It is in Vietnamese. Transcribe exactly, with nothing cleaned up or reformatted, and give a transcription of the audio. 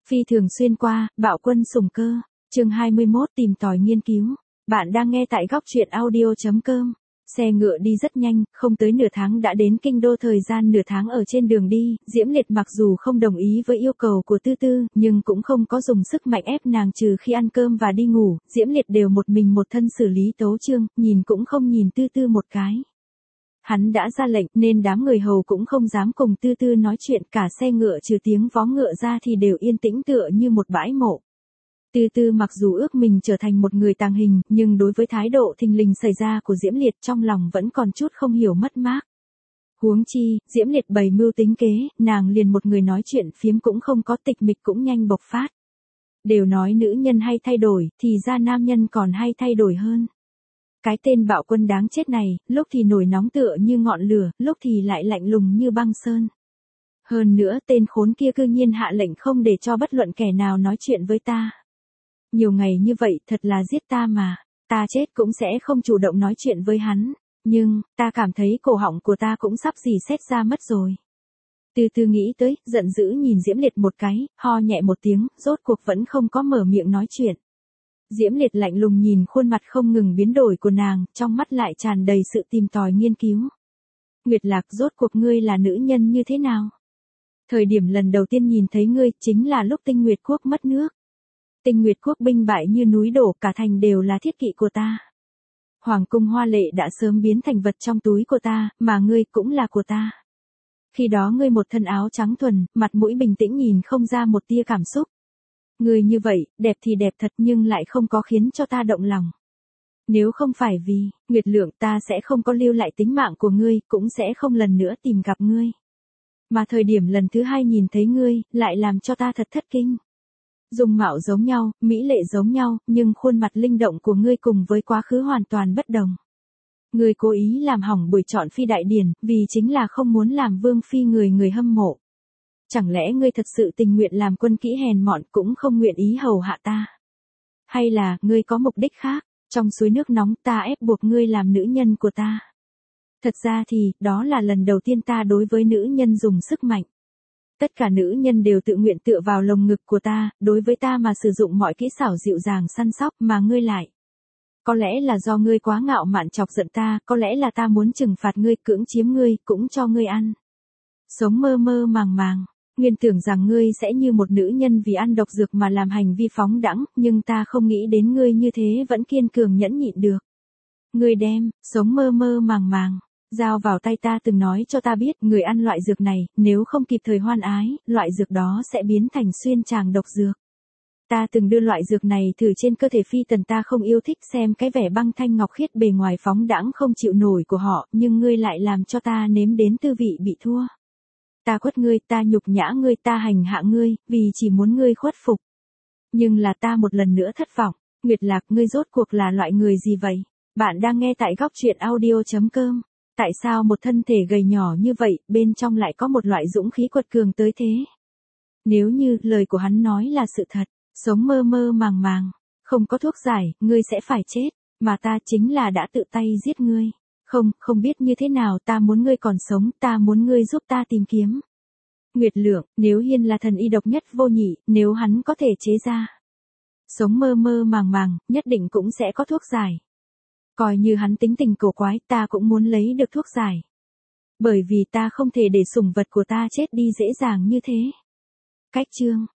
Phi thường xuyên qua, bạo quân sủng cơ. Chương hai mươi mốt tìm tòi nghiên cứu. Bạn đang nghe tại góc truyện audio chấm com. Xe ngựa đi rất nhanh, không tới nửa tháng đã đến kinh đô. Thời gian nửa tháng ở trên đường đi, Diễm Liệt mặc dù không đồng ý với yêu cầu của Tư Tư, nhưng cũng không có dùng sức mạnh ép nàng, trừ khi ăn cơm và đi ngủ, Diễm Liệt đều một mình một thân xử lý tấu chương, nhìn cũng không nhìn Tư Tư một cái. Hắn đã ra lệnh nên đám người hầu cũng không dám cùng Tư Tư nói chuyện, cả xe ngựa trừ tiếng vó ngựa ra thì đều yên tĩnh tựa như một bãi mộ. Tư Tư mặc dù ước mình trở thành một người tàng hình, nhưng đối với thái độ thình lình xảy ra của Diễm Liệt trong lòng vẫn còn chút không hiểu mất mát. Huống chi, Diễm Liệt bày mưu tính kế, nàng liền một người nói chuyện phiếm cũng không có, tịch mịch cũng nhanh bộc phát. Đều nói nữ nhân hay thay đổi, thì ra nam nhân còn hay thay đổi hơn. Cái tên bạo quân đáng chết này, lúc thì nổi nóng tựa như ngọn lửa, lúc thì lại lạnh lùng như băng sơn. Hơn nữa tên khốn kia cư nhiên hạ lệnh không để cho bất luận kẻ nào nói chuyện với ta. Nhiều ngày như vậy thật là giết ta mà, ta chết cũng sẽ không chủ động nói chuyện với hắn, nhưng, ta cảm thấy cổ họng của ta cũng sắp dì xét ra mất rồi. Từ từ nghĩ tới, giận dữ nhìn Diễm Liệt một cái, ho nhẹ một tiếng, rốt cuộc vẫn không có mở miệng nói chuyện. Diễm Liệt lạnh lùng nhìn khuôn mặt không ngừng biến đổi của nàng, trong mắt lại tràn đầy sự tìm tòi nghiên cứu. Nguyệt Lạc, rốt cuộc ngươi là nữ nhân như thế nào? Thời điểm lần đầu tiên nhìn thấy ngươi chính là lúc Tinh Nguyệt Quốc mất nước. Tinh Nguyệt Quốc binh bại như núi đổ, cả thành đều là thiết kỵ của ta. Hoàng cung hoa lệ đã sớm biến thành vật trong túi của ta, mà ngươi cũng là của ta. Khi đó ngươi một thân áo trắng thuần, mặt mũi bình tĩnh nhìn không ra một tia cảm xúc. Ngươi như vậy, đẹp thì đẹp thật nhưng lại không có khiến cho ta động lòng. Nếu không phải vì, Nguyệt Lượng, ta sẽ không có lưu lại tính mạng của ngươi, cũng sẽ không lần nữa tìm gặp ngươi. Mà thời điểm lần thứ hai nhìn thấy ngươi, lại làm cho ta thật thất kinh. Dung mạo giống nhau, mỹ lệ giống nhau, nhưng khuôn mặt linh động của ngươi cùng với quá khứ hoàn toàn bất đồng. Ngươi cố ý làm hỏng buổi chọn phi đại điển, vì chính là không muốn làm vương phi người người hâm mộ. Chẳng lẽ ngươi thật sự tình nguyện làm quân kỹ hèn mọn cũng không nguyện ý hầu hạ ta? Hay là, ngươi có mục đích khác, trong suối nước nóng ta ép buộc ngươi làm nữ nhân của ta? Thật ra thì, đó là lần đầu tiên ta đối với nữ nhân dùng sức mạnh. Tất cả nữ nhân đều tự nguyện tựa vào lồng ngực của ta, đối với ta mà sử dụng mọi kỹ xảo dịu dàng săn sóc, mà ngươi lại. Có lẽ là do ngươi quá ngạo mạn chọc giận ta, có lẽ là ta muốn trừng phạt ngươi, cưỡng chiếm ngươi, cũng cho ngươi ăn. Sống mơ mơ màng màng, nguyên tưởng rằng ngươi sẽ như một nữ nhân vì ăn độc dược mà làm hành vi phóng đãng, nhưng ta không nghĩ đến ngươi như thế vẫn kiên cường nhẫn nhịn được. Ngươi đem, sống mơ mơ màng màng. Giao vào tay ta từng nói cho ta biết, người ăn loại dược này, nếu không kịp thời hoan ái, loại dược đó sẽ biến thành xuyên tràng độc dược. Ta từng đưa loại dược này thử trên cơ thể phi tần, ta không yêu thích xem cái vẻ băng thanh ngọc khiết bề ngoài phóng đãng không chịu nổi của họ, nhưng ngươi lại làm cho ta nếm đến tư vị bị thua. Ta quất ngươi, ta nhục nhã ngươi, ta hành hạ ngươi, vì chỉ muốn ngươi khuất phục. Nhưng là ta một lần nữa thất vọng. Nguyệt Lạc, ngươi rốt cuộc là loại người gì vậy? Bạn đang nghe tại góc truyện audio chấm com. Tại sao một thân thể gầy nhỏ như vậy, bên trong lại có một loại dũng khí quật cường tới thế? Nếu như lời của hắn nói là sự thật, sống mơ mơ màng màng, không có thuốc giải, ngươi sẽ phải chết, mà ta chính là đã tự tay giết ngươi. Không, không biết như thế nào, ta muốn ngươi còn sống, ta muốn ngươi giúp ta tìm kiếm. Nguyệt Lượng, nếu Hiên là thần y độc nhất vô nhị, nếu hắn có thể chế ra sống mơ mơ màng màng, nhất định cũng sẽ có thuốc giải. Coi như hắn tính tình cổ quái, ta cũng muốn lấy được thuốc giải. Bởi vì ta không thể để sủng vật của ta chết đi dễ dàng như thế. Cách chương,